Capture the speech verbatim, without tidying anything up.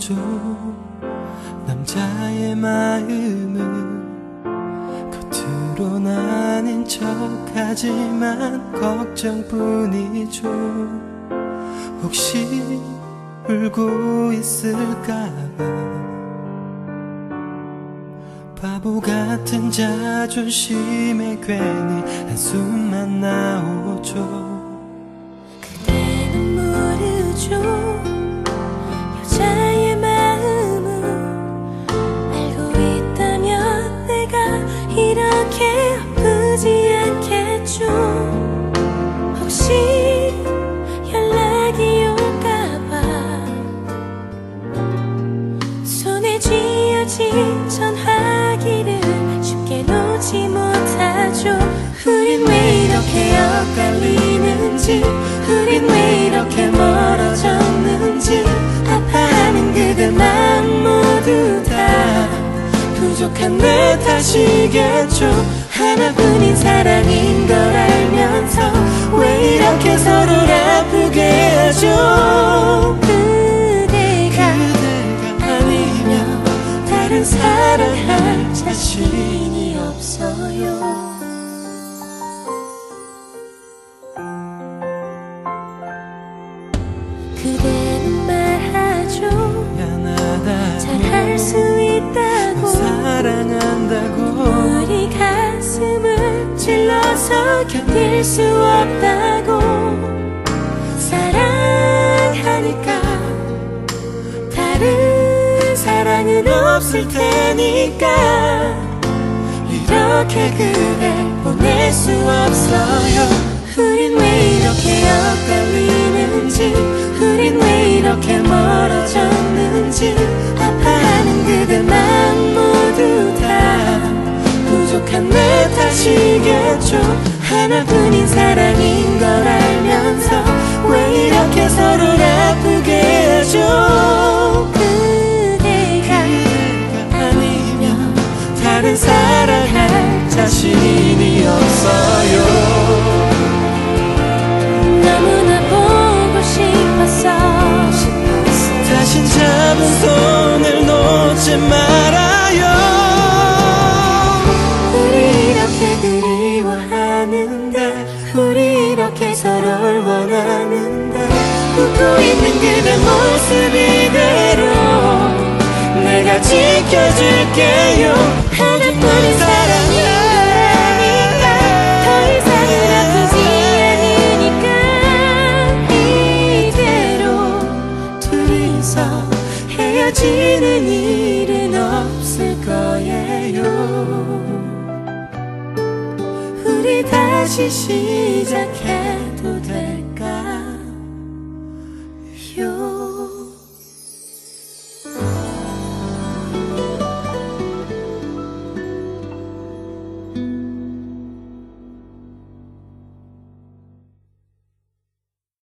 나오죠. 남자의 마음은 겉으론 아닌 척하지만 걱정뿐이죠. 혹시 울고 있을까봐 바보 같은 자존심에 괜히 한숨만 나오죠. 그대는 모르죠. 여자의 마음은 알고 있다면 내가 이렇게 아프지 않겠죠. 혹시 연락이 올까봐 손에 쥐어진 전화기를 쉽게 놓지 못하죠. 우린 왜 이렇게 엇갈리는지, 우린 왜 이렇게 멀어졌는지, 아파하는 그대 마음 모두 다 부족한 내 탓이겠죠. 하나뿐인 사랑인 걸 알면서 왜 이렇게 서로를 아프게 하죠. 그대가, 그대가 아니면 다른 사랑할 자신이 없어요. 그대는 말하죠. 미안하다고, 잘할 수 있다고, 사랑한다고, 우리 가슴을 찔러서 견딜 수 없다고. 사랑하니까 다른 사랑은 없을 테니까 이렇게 그댈 보낼 수 없어요. 우린 왜 이렇게 엇갈리는지, 우린 왜 이렇게 멀어졌는지, 아파하는 그대 마음 모두 다 부족한 내 탓이겠죠. 하나뿐인 사랑인 걸 알면서 왜 이렇게 서로를 아프게 하죠. 그대가, 그대가 아니면 다른 사랑할 자신이 없어요. 너무나 보고 싶었어. 다신 잡은 손을 놓지 말아요. 우리 이렇게 그리워하는데, 우리 이렇게 서로를 원하는데, 웃고 있는 그대 모습 이대로 내가 지켜줄게요. 하나뿐인 사랑이 더 이상은 아프지 않으니까 이대로 둘이서 헤어지는 일은 없을 거예요. 우리 다시 시작해.